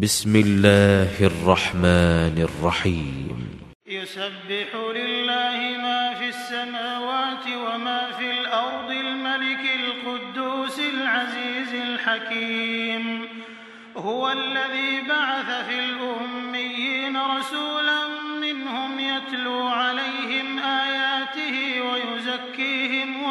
بسم الله الرحمن الرحيم يسبح لله ما في السماوات وما في الأرض الملك القدوس العزيز الحكيم. هو الذي بعث في الأميين رسولا منهم يتلو عليهم آياته ويزكيهم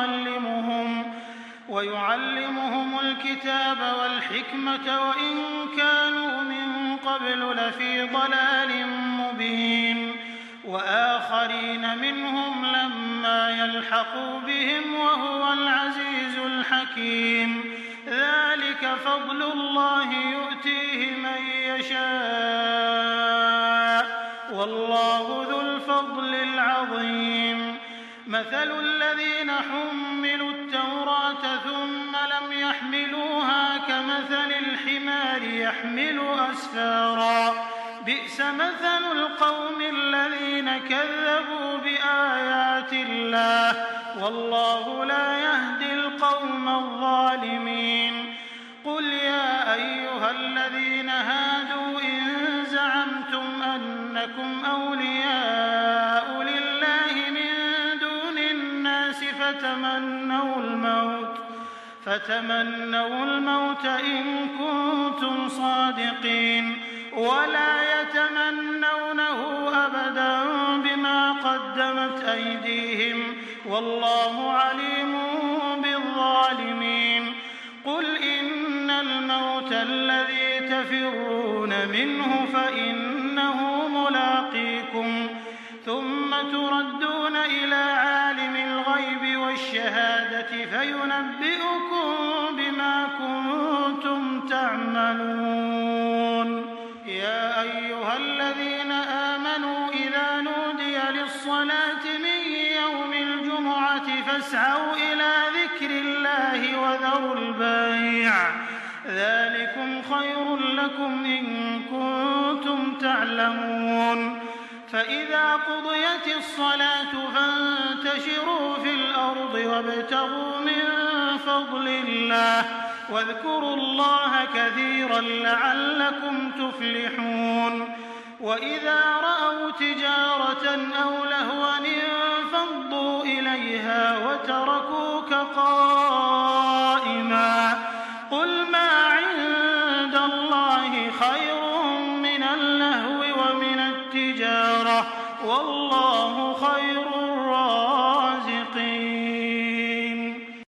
ويعلمهم الكتاب والحكمة وإن كانوا من قبل لفي ضلال مبين، وآخرين منهم لما يلحقوا بهم وهو العزيز الحكيم. ذلك فضل الله يؤتيه من يشاء والله ذو الفضل العظيم. مثل الذين حملوا التوراة ثم لم يحملوها كمثل الحمار يحمل أسفارا، بئس مثل القوم الذين كذبوا بآيات الله والله لا يهدي القوم الظالمين. قل يا أيها الذين هادوا إن زعمتم أنكم أولياء لله من دون الناس فتمنوا الموت إن كنتم صادقين ولا يتمنونه أبدا بما قدمت أيديهم والله عليم بالظالمين. قل إن الموت الذي تفرون منه فإنه ملاقيكم ثم تردون إلى عالم الغيب والشهادة فينبئكم بما كنتم تعملون. يا أيها الذين آمنوا إذا نودي للصلاة من يوم الجمعة فاسعوا إلى ذكر الله وذروا البيع ذلكم خير لكم إن كنتم تعلمون. فإذا قضيت الصلاة فانتشروا في الأرض وابتغوا من فضل الله واذكروا الله كثيرا لعلكم تفلحون. وإذا رأوا تجارة أو لهوا انفضوا إليها وتركوك قائما. قل ما عند الله خير من اللهو ومن التجارة والله